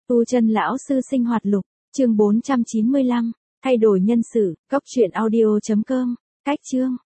Tu chân lão sư sinh hoạt lục, chương 495, thay đổi nhân xử, góc truyện audio.com, cách chương.